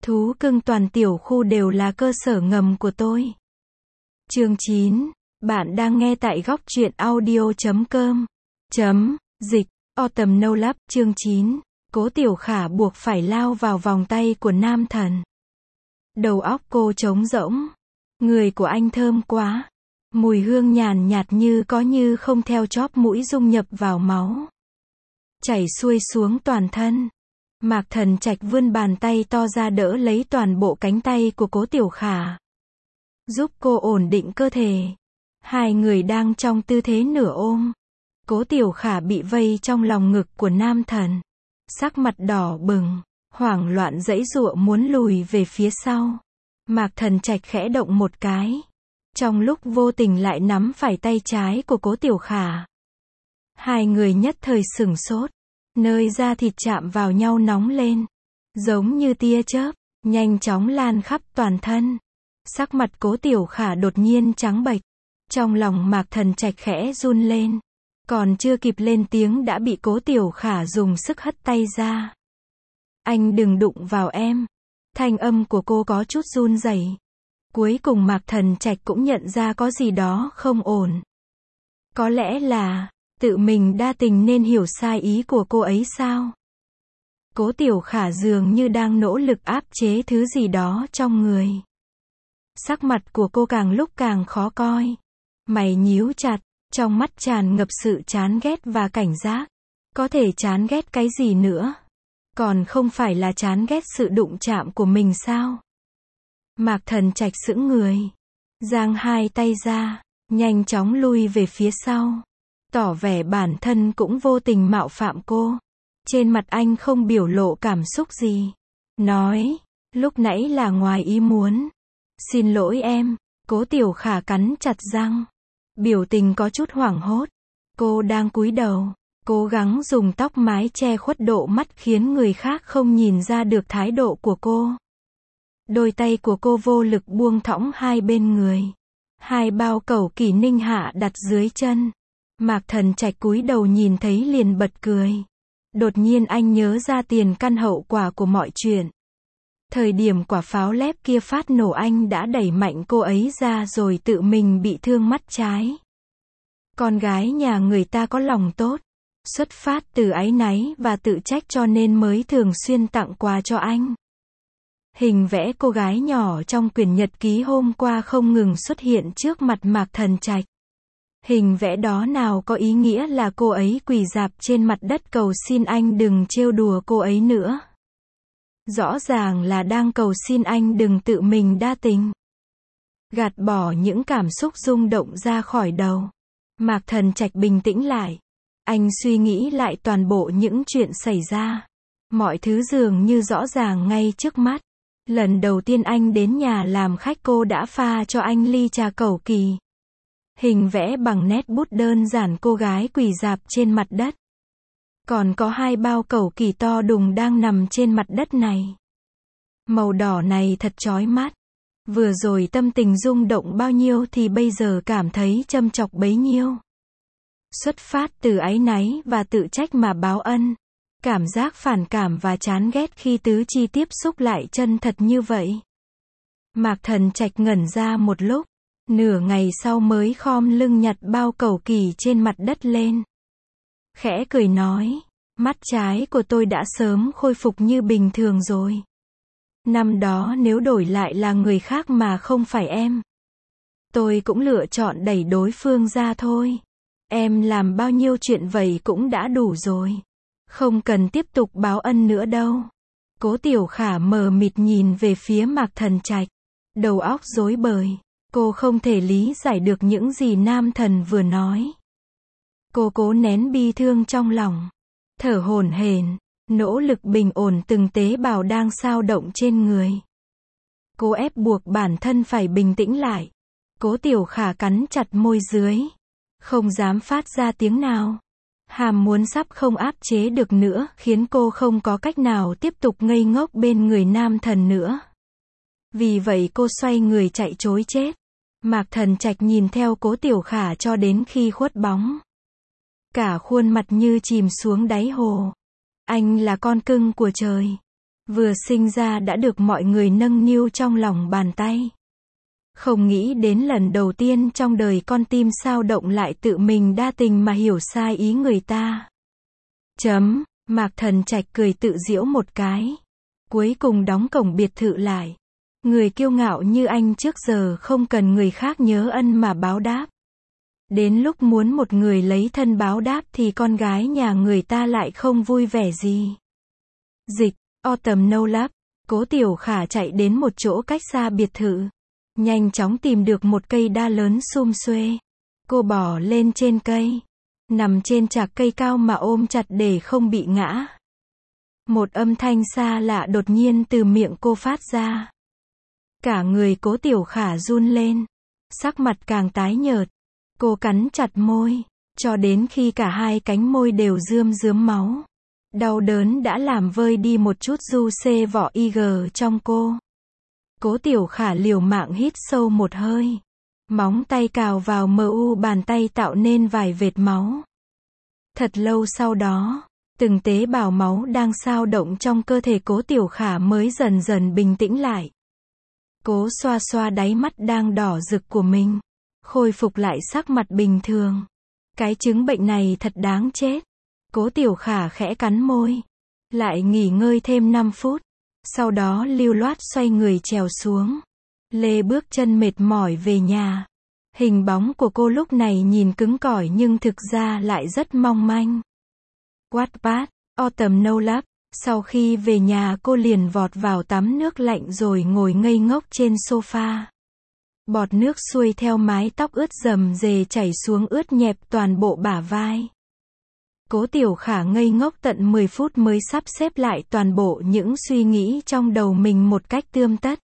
Thú cưng toàn tiểu khu đều là cơ sở ngầm của tôi. Chương 9. Bạn đang nghe tại góc truyện audio.com. Dịch. Autumn No Love. Chương 9. Cố Tiểu Khả buộc phải lao vào vòng tay của nam thần. Đầu óc cô trống rỗng. Người của anh thơm quá. Mùi hương nhàn nhạt như có như không theo chóp mũi dung nhập vào máu, chảy xuôi xuống toàn thân. Mạc Thần Trạch vươn bàn tay to ra đỡ lấy toàn bộ cánh tay của Cố Tiểu Khả, giúp cô ổn định cơ thể. Hai người đang trong tư thế nửa ôm. Cố Tiểu Khả bị vây trong lòng ngực của nam thần, sắc mặt đỏ bừng, hoảng loạn giãy giụa muốn lùi về phía sau. Mạc Thần Trạch khẽ động một cái, trong lúc vô tình lại nắm phải tay trái của Cố Tiểu Khả. Hai người nhất thời sửng sốt, nơi da thịt chạm vào nhau nóng lên, giống như tia chớp, nhanh chóng lan khắp toàn thân. Sắc mặt Cố Tiểu Khả đột nhiên trắng bệch, trong lòng Mạc Thần Trạch khẽ run lên, còn chưa kịp lên tiếng đã bị Cố Tiểu Khả dùng sức hất tay ra. Anh đừng đụng vào em. Thanh âm của cô có chút run rẩy. Cuối cùng Mạc Thần Trạch cũng nhận ra có gì đó không ổn. Có lẽ là tự mình đa tình nên hiểu sai ý của cô ấy sao? Cố Tiểu Khả dường như đang nỗ lực áp chế thứ gì đó trong người. Sắc mặt của cô càng lúc càng khó coi. Mày nhíu chặt, trong mắt tràn ngập sự chán ghét và cảnh giác. Có thể chán ghét cái gì nữa? Còn không phải là chán ghét sự đụng chạm của mình sao? Mạc Thần Trạch sững người, giang hai tay ra, nhanh chóng lui về phía sau, tỏ vẻ bản thân cũng vô tình mạo phạm cô. Trên mặt anh không biểu lộ cảm xúc gì, nói, lúc nãy là ngoài ý muốn. Xin lỗi em. Cố Tiểu Khả cắn chặt răng, biểu tình có chút hoảng hốt. Cô đang cúi đầu, cố gắng dùng tóc mái che khuất độ mắt khiến người khác không nhìn ra được thái độ của cô. Đôi tay của cô vô lực buông thõng hai bên người. Hai bao cẩu kỷ ninh hạ đặt dưới chân. Mạc Thần Trạch cúi đầu nhìn thấy liền bật cười. Đột nhiên anh nhớ ra tiền căn hậu quả của mọi chuyện. Thời điểm quả pháo lép kia phát nổ anh đã đẩy mạnh cô ấy ra rồi tự mình bị thương mắt trái. Con gái nhà người ta có lòng tốt, xuất phát từ áy náy và tự trách cho nên mới thường xuyên tặng quà cho anh. Hình vẽ cô gái nhỏ trong quyển nhật ký hôm qua không ngừng xuất hiện trước mặt Mạc Thần Trạch. Hình vẽ đó nào có ý nghĩa là cô ấy quỳ rạp trên mặt đất cầu xin anh đừng trêu đùa cô ấy nữa. Rõ ràng là đang cầu xin anh đừng tự mình đa tình. Gạt bỏ những cảm xúc rung động ra khỏi đầu, Mạc Thần Trạch bình tĩnh lại. Anh suy nghĩ lại toàn bộ những chuyện xảy ra. Mọi thứ dường như rõ ràng ngay trước mắt. Lần đầu tiên anh đến nhà làm khách cô đã pha cho anh ly trà cẩu kỳ. Hình vẽ bằng nét bút đơn giản cô gái quỳ rạp trên mặt đất. Còn có hai bao cẩu kỳ to đùng đang nằm trên mặt đất này. Màu đỏ này thật chói mắt. Vừa rồi tâm tình rung động bao nhiêu thì bây giờ cảm thấy châm chọc bấy nhiêu. Xuất phát từ áy náy và tự trách mà báo ân. Cảm giác phản cảm và chán ghét khi tứ chi tiếp xúc lại chân thật như vậy. Mạc Thần Trạch ngẩn ra một lúc, nửa ngày sau mới khom lưng nhặt bao cẩu kỳ trên mặt đất lên. Khẽ cười nói, mắt trái của tôi đã sớm khôi phục như bình thường rồi. Năm đó nếu đổi lại là người khác mà không phải em, tôi cũng lựa chọn đẩy đối phương ra thôi. Em làm bao nhiêu chuyện vậy cũng đã đủ rồi. Không cần tiếp tục báo ân nữa đâu. Cố Tiểu Khả mờ mịt nhìn về phía Mạc Thần Trạch, đầu óc rối bời. Cô không thể lý giải được những gì nam thần vừa nói. Cô cố nén bi thương trong lòng, thở hổn hển, nỗ lực bình ổn từng tế bào đang xao động trên người. Cô ép buộc bản thân phải bình tĩnh lại. Cố Tiểu Khả cắn chặt môi dưới, không dám phát ra tiếng nào. Hàm muốn sắp không áp chế được nữa, khiến cô không có cách nào tiếp tục ngây ngốc bên người nam thần nữa. Vì vậy cô xoay người chạy trối chết. Mạc Thần Trạch nhìn theo Cố Tiểu Khả cho đến khi khuất bóng. Cả khuôn mặt như chìm xuống đáy hồ. Anh là con cưng của trời. Vừa sinh ra đã được mọi người nâng niu trong lòng bàn tay. Không nghĩ đến lần đầu tiên trong đời con tim sao động lại tự mình đa tình mà hiểu sai ý người ta. Mạc Thần Trạch cười tự giễu một cái. Cuối cùng đóng cổng biệt thự lại. Người kiêu ngạo như anh trước giờ không cần người khác nhớ ân mà báo đáp. Đến lúc muốn một người lấy thân báo đáp thì con gái nhà người ta lại không vui vẻ gì. Dịch, Autumn No Love. Cố Tiểu Khả chạy đến một chỗ cách xa biệt thự. Nhanh chóng tìm được một cây đa lớn sum xuê. Cô bò lên trên cây. Nằm trên chạc cây cao mà ôm chặt để không bị ngã. Một âm thanh xa lạ đột nhiên từ miệng cô phát ra. Cả người Cố Tiểu Khả run lên. Sắc mặt càng tái nhợt. Cô cắn chặt môi. Cho đến khi cả hai cánh môi đều rươm rớm máu. Đau đớn đã làm vơi đi một chút du xê vỏ IG trong cô. Cố Tiểu Khả liều mạng hít sâu một hơi. Móng tay cào vào mu bàn tay tạo nên vài vệt máu. Thật lâu sau đó, từng tế bào máu đang xao động trong cơ thể Cố Tiểu Khả mới dần dần bình tĩnh lại. Cố xoa xoa đáy mắt đang đỏ rực của mình. Khôi phục lại sắc mặt bình thường. Cái chứng bệnh này thật đáng chết. Cố Tiểu Khả khẽ cắn môi. Lại nghỉ ngơi thêm 5 phút. Sau đó lưu loát xoay người trèo xuống. Lê bước chân mệt mỏi về nhà. Hình bóng của cô lúc này nhìn cứng cỏi nhưng thực ra lại rất mong manh. Wattpad, Autumn No Love. Sau khi về nhà cô liền vọt vào tắm nước lạnh rồi ngồi ngây ngốc trên sofa. Bọt nước xuôi theo mái tóc ướt rầm rề chảy xuống ướt nhẹp toàn bộ bả vai. Cố Tiểu Khả ngây ngốc tận 10 phút mới sắp xếp lại toàn bộ những suy nghĩ trong đầu mình một cách tươm tất.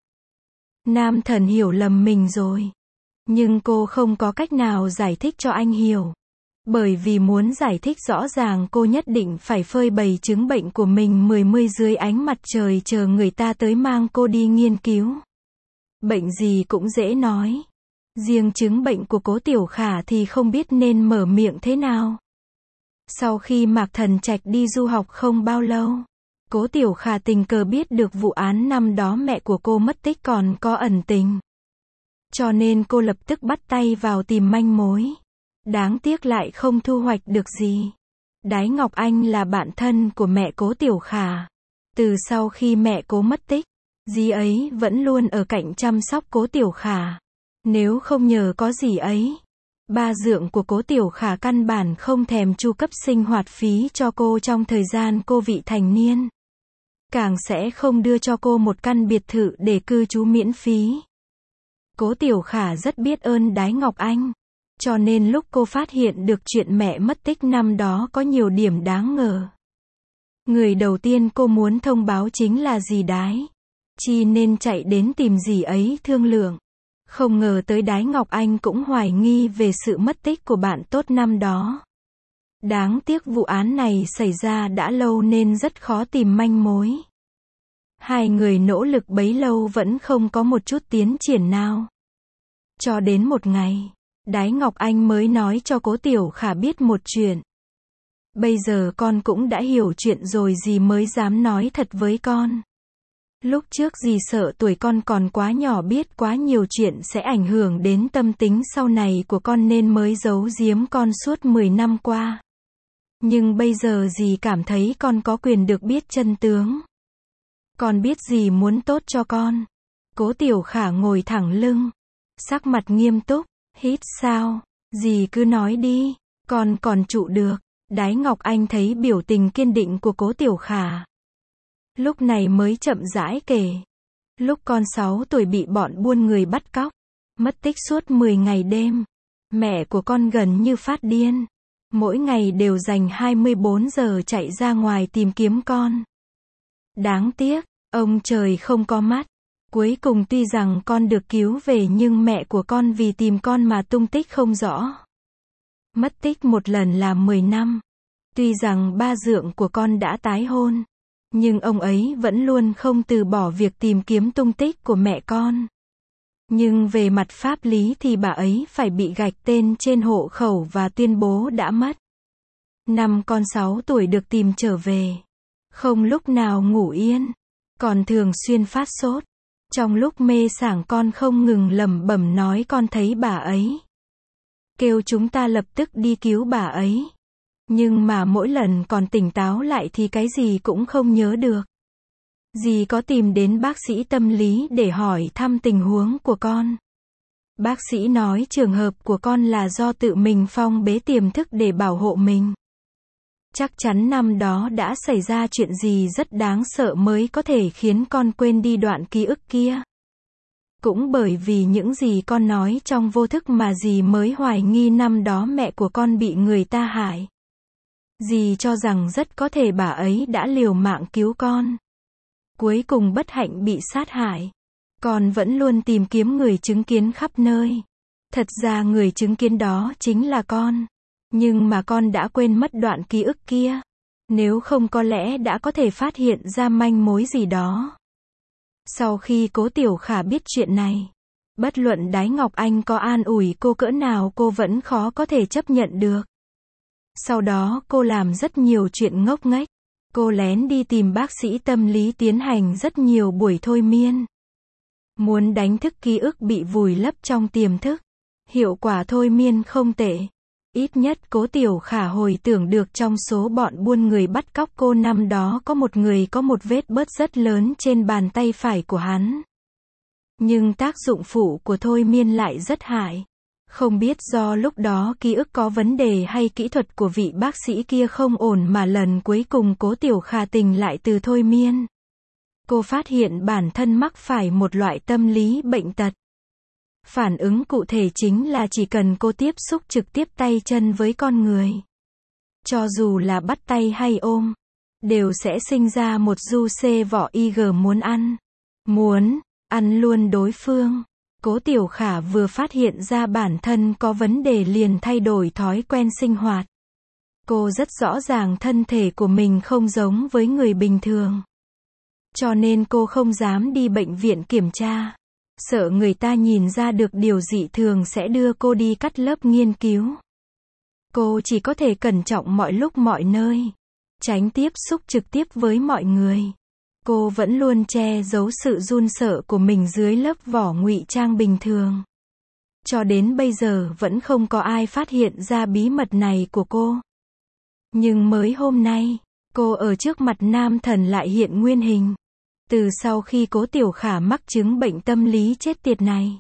Nam Thần hiểu lầm mình rồi. Nhưng cô không có cách nào giải thích cho anh hiểu. Bởi vì muốn giải thích rõ ràng cô nhất định phải phơi bày chứng bệnh của mình mươi dưới ánh mặt trời chờ người ta tới mang cô đi nghiên cứu. Bệnh gì cũng dễ nói. Riêng chứng bệnh của Cố Tiểu Khả thì không biết nên mở miệng thế nào. Sau khi Mạc Thần Trạch đi du học không bao lâu, Cố Tiểu Khả tình cờ biết được vụ án năm đó mẹ của cô mất tích còn có ẩn tình. Cho nên cô lập tức bắt tay vào tìm manh mối. Đáng tiếc lại không thu hoạch được gì. Đái Ngọc Anh là bạn thân của mẹ Cố Tiểu Khả. Từ sau khi mẹ cô mất tích, dì ấy vẫn luôn ở cạnh chăm sóc Cố Tiểu Khả. Nếu không nhờ có dì ấy, ba dượng của Cố Tiểu Khả căn bản không thèm chu cấp sinh hoạt phí cho cô trong thời gian cô vị thành niên. Càng sẽ không đưa cho cô một căn biệt thự để cư trú miễn phí. Cố Tiểu Khả rất biết ơn Đái Ngọc Anh. Cho nên lúc cô phát hiện được chuyện mẹ mất tích năm đó có nhiều điểm đáng ngờ. Người đầu tiên cô muốn thông báo chính là dì Đái. Chi nên chạy đến tìm dì ấy thương lượng. Không ngờ tới Đái Ngọc Anh cũng hoài nghi về sự mất tích của bạn tốt năm đó. Đáng tiếc vụ án này xảy ra đã lâu nên rất khó tìm manh mối. Hai người nỗ lực bấy lâu vẫn không có một chút tiến triển nào. Cho đến một ngày, Đái Ngọc Anh mới nói cho Cố Tiểu Khả biết một chuyện. Bây giờ con cũng đã hiểu chuyện rồi dì mới dám nói thật với con. Lúc trước dì sợ tuổi con còn quá nhỏ biết quá nhiều chuyện sẽ ảnh hưởng đến tâm tính sau này của con nên mới giấu giếm con suốt 10 năm qua. Nhưng bây giờ dì cảm thấy con có quyền được biết chân tướng. Con biết dì muốn tốt cho con. Cố Tiểu Khả ngồi thẳng lưng. Sắc mặt nghiêm túc. Hít sao? Dì cứ nói đi. Con còn trụ được. Đái Ngọc Anh thấy biểu tình kiên định của Cố Tiểu Khả. Lúc này mới chậm rãi kể. Lúc con 6 tuổi bị bọn buôn người bắt cóc. Mất tích suốt 10 ngày đêm. Mẹ của con gần như phát điên. Mỗi ngày đều dành 24 giờ chạy ra ngoài tìm kiếm con. Đáng tiếc, ông trời không có mắt. Cuối cùng tuy rằng con được cứu về nhưng mẹ của con vì tìm con mà tung tích không rõ. Mất tích một lần là 10 năm. Tuy rằng ba dượng của con đã tái hôn, nhưng ông ấy vẫn luôn không từ bỏ việc tìm kiếm tung tích của mẹ con. Nhưng về mặt pháp lý thì bà ấy phải bị gạch tên trên hộ khẩu và tuyên bố đã mất. Năm con 6 tuổi được tìm trở về. Không lúc nào ngủ yên. Còn thường xuyên phát sốt. Trong lúc mê sảng con không ngừng lẩm bẩm nói con thấy bà ấy. Kêu chúng ta lập tức đi cứu bà ấy. Nhưng mà mỗi lần còn tỉnh táo lại thì cái gì cũng không nhớ được. Dì có tìm đến bác sĩ tâm lý để hỏi thăm tình huống của con. Bác sĩ nói trường hợp của con là do tự mình phong bế tiềm thức để bảo hộ mình. Chắc chắn năm đó đã xảy ra chuyện gì rất đáng sợ mới có thể khiến con quên đi đoạn ký ức kia. Cũng bởi vì những gì con nói trong vô thức mà dì mới hoài nghi năm đó mẹ của con bị người ta hại. Dì cho rằng rất có thể bà ấy đã liều mạng cứu con. Cuối cùng bất hạnh bị sát hại. Con vẫn luôn tìm kiếm người chứng kiến khắp nơi. Thật ra người chứng kiến đó chính là con. Nhưng mà con đã quên mất đoạn ký ức kia. Nếu không có lẽ đã có thể phát hiện ra manh mối gì đó. Sau khi Cố Tiểu Khả biết chuyện này, bất luận Đái Ngọc Anh có an ủi cô cỡ nào cô vẫn khó có thể chấp nhận được. Sau đó cô làm rất nhiều chuyện ngốc nghếch. Cô lén đi tìm bác sĩ tâm lý tiến hành rất nhiều buổi thôi miên. Muốn đánh thức ký ức bị vùi lấp trong tiềm thức. Hiệu quả thôi miên không tệ. Ít nhất Cố Tiểu Khả hồi tưởng được trong số bọn buôn người bắt cóc cô năm đó có một người có một vết bớt rất lớn trên bàn tay phải của hắn. Nhưng tác dụng phụ của thôi miên lại rất hại. Không biết do lúc đó ký ức có vấn đề hay kỹ thuật của vị bác sĩ kia không ổn mà lần cuối cùng Cố Tiểu Khả tỉnh lại từ thôi miên. Cô phát hiện bản thân mắc phải một loại tâm lý bệnh tật. Phản ứng cụ thể chính là chỉ cần cô tiếp xúc trực tiếp tay chân với con người. Cho dù là bắt tay hay ôm, đều sẽ sinh ra một du xê vỏ IG muốn ăn luôn đối phương. Cố Tiểu Khả vừa phát hiện ra bản thân có vấn đề liền thay đổi thói quen sinh hoạt. Cô rất rõ ràng thân thể của mình không giống với người bình thường. Cho nên cô không dám đi bệnh viện kiểm tra. Sợ người ta nhìn ra được điều dị thường sẽ đưa cô đi cắt lớp nghiên cứu. Cô chỉ có thể cẩn trọng mọi lúc mọi nơi. Tránh tiếp xúc trực tiếp với mọi người. Cô vẫn luôn che giấu sự run sợ của mình dưới lớp vỏ ngụy trang bình thường. Cho đến bây giờ vẫn không có ai phát hiện ra bí mật này của cô. Nhưng mới hôm nay, cô ở trước mặt nam thần lại hiện nguyên hình. Từ sau khi Cố Tiểu Khả mắc chứng bệnh tâm lý chết tiệt này,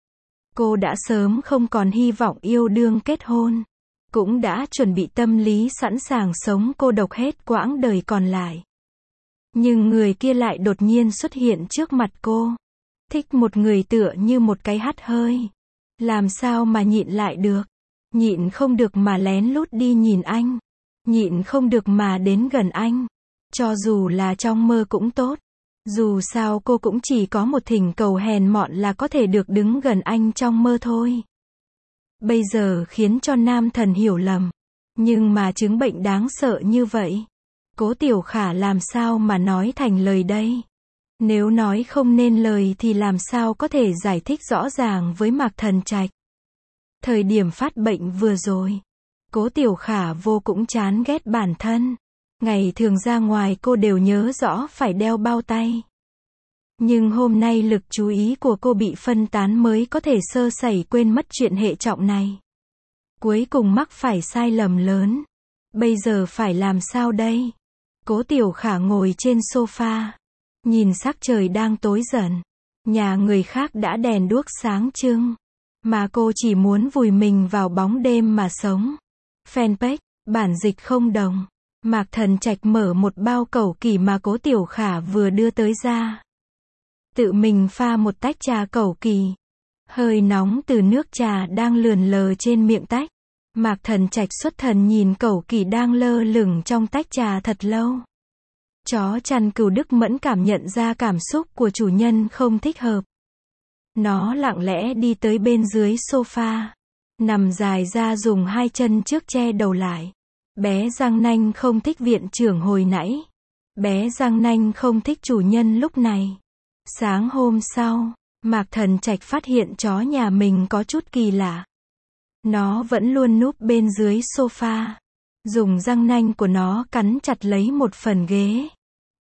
cô đã sớm không còn hy vọng yêu đương kết hôn. Cũng đã chuẩn bị tâm lý sẵn sàng sống cô độc hết quãng đời còn lại. Nhưng người kia lại đột nhiên xuất hiện trước mặt cô. Thích một người tựa như một cái hắt hơi. Làm sao mà nhịn lại được. Nhịn không được mà lén lút đi nhìn anh. Nhịn không được mà đến gần anh. Cho dù là trong mơ cũng tốt. Dù sao cô cũng chỉ có một thỉnh cầu hèn mọn là có thể được đứng gần anh trong mơ thôi. Bây giờ khiến cho nam thần hiểu lầm. Nhưng mà chứng bệnh đáng sợ như vậy. Cố Tiểu Khả làm sao mà nói thành lời đây? Nếu nói không nên lời thì làm sao có thể giải thích rõ ràng với Mạc Thần Trạch? Thời điểm phát bệnh vừa rồi, Cố Tiểu Khả vô cũng chán ghét bản thân. Ngày thường ra ngoài cô đều nhớ rõ phải đeo bao tay. Nhưng hôm nay lực chú ý của cô bị phân tán mới có thể sơ sẩy quên mất chuyện hệ trọng này. Cuối cùng mắc phải sai lầm lớn. Bây giờ phải làm sao đây? Cố Tiểu Khả ngồi trên sofa. Nhìn sắc trời đang tối dần. Nhà người khác đã đèn đuốc sáng trưng. Mà cô chỉ muốn vùi mình vào bóng đêm mà sống. Fanpage, bản dịch không đồng. Mạc Thần Trạch mở một bao cẩu kỳ mà Cố Tiểu Khả vừa đưa tới ra. Tự mình pha một tách trà cẩu kỳ. Hơi nóng từ nước trà đang lượn lờ trên miệng tách. Mạc Thần Trạch xuất thần nhìn cẩu kỳ đang lơ lửng trong tách trà thật lâu. Chó chăn Cừu Đức Mẫn cảm nhận ra cảm xúc của chủ nhân không thích hợp. Nó lặng lẽ đi tới bên dưới sofa. Nằm dài ra dùng hai chân trước che đầu lại. Bé Giang Nanh không thích viện trưởng hồi nãy. Bé Giang Nanh không thích chủ nhân lúc này. Sáng hôm sau, Mạc Thần Trạch phát hiện chó nhà mình có chút kỳ lạ. Nó vẫn luôn núp bên dưới sofa. Dùng răng nanh của nó cắn chặt lấy một phần ghế.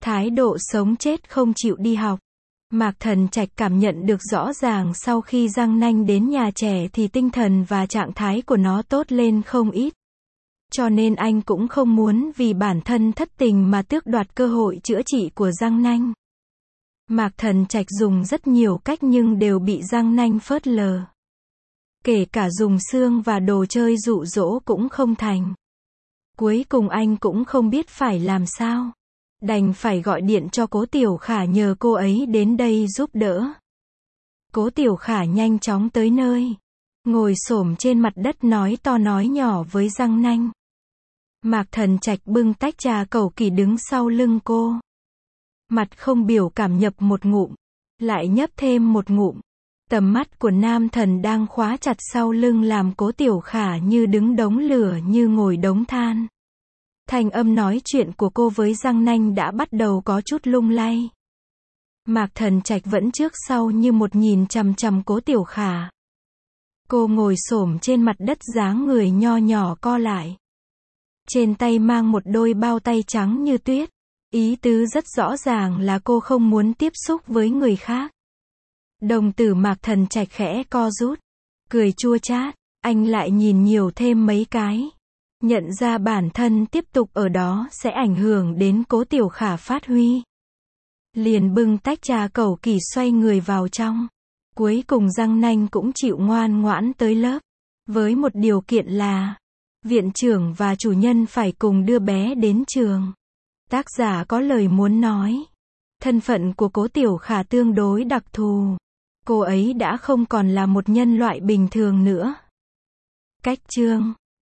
Thái độ sống chết không chịu đi học. Mạc Thần Trạch cảm nhận được rõ ràng sau khi Giang Nanh đến nhà trẻ thì tinh thần và trạng thái của nó tốt lên không ít. Cho nên anh cũng không muốn vì bản thân thất tình mà tước đoạt cơ hội chữa trị của Giang Nanh. Mạc Thần Trạch dùng rất nhiều cách nhưng đều bị Giang Nanh phớt lờ. Kể cả dùng xương và đồ chơi dụ dỗ cũng không thành. Cuối cùng anh cũng không biết phải làm sao. Đành phải gọi điện cho Cố Tiểu Khả nhờ cô ấy đến đây giúp đỡ. Cố Tiểu Khả nhanh chóng tới nơi. Ngồi xổm trên mặt đất nói to nói nhỏ với Giang Nanh. Mạc Thần Trạch bưng tách trà cầu kỳ đứng sau lưng cô. Mặt không biểu cảm nhập một ngụm. Lại nhấp thêm một ngụm. Tầm mắt của nam thần đang khóa chặt sau lưng làm Cố Tiểu Khả như đứng đống lửa như ngồi đống than. Thanh âm nói chuyện của cô với Giang Nanh đã bắt đầu có chút lung lay. Mạc Thần Trạch vẫn trước sau như một nhìn chằm chằm Cố Tiểu Khả. Cô ngồi xổm trên mặt đất dáng người nho nhỏ co lại. Trên tay mang một đôi bao tay trắng như tuyết. Ý tứ rất rõ ràng là cô không muốn tiếp xúc với người khác. Đồng tử Mạc Thần Trạch khẽ co rút. Cười chua chát, anh lại nhìn nhiều thêm mấy cái. Nhận ra bản thân tiếp tục ở đó sẽ ảnh hưởng đến Cố Tiểu Khả phát huy. Liền bưng tách trà cầu kỳ xoay người vào trong. Cuối cùng Giang Nanh cũng chịu ngoan ngoãn tới lớp. Với một điều kiện là viện trưởng và chủ nhân phải cùng đưa bé đến trường. Tác giả có lời muốn nói. Thân phận của Cố Tiểu Khả tương đối đặc thù. Cô ấy đã không còn là một nhân loại bình thường nữa. Cách chương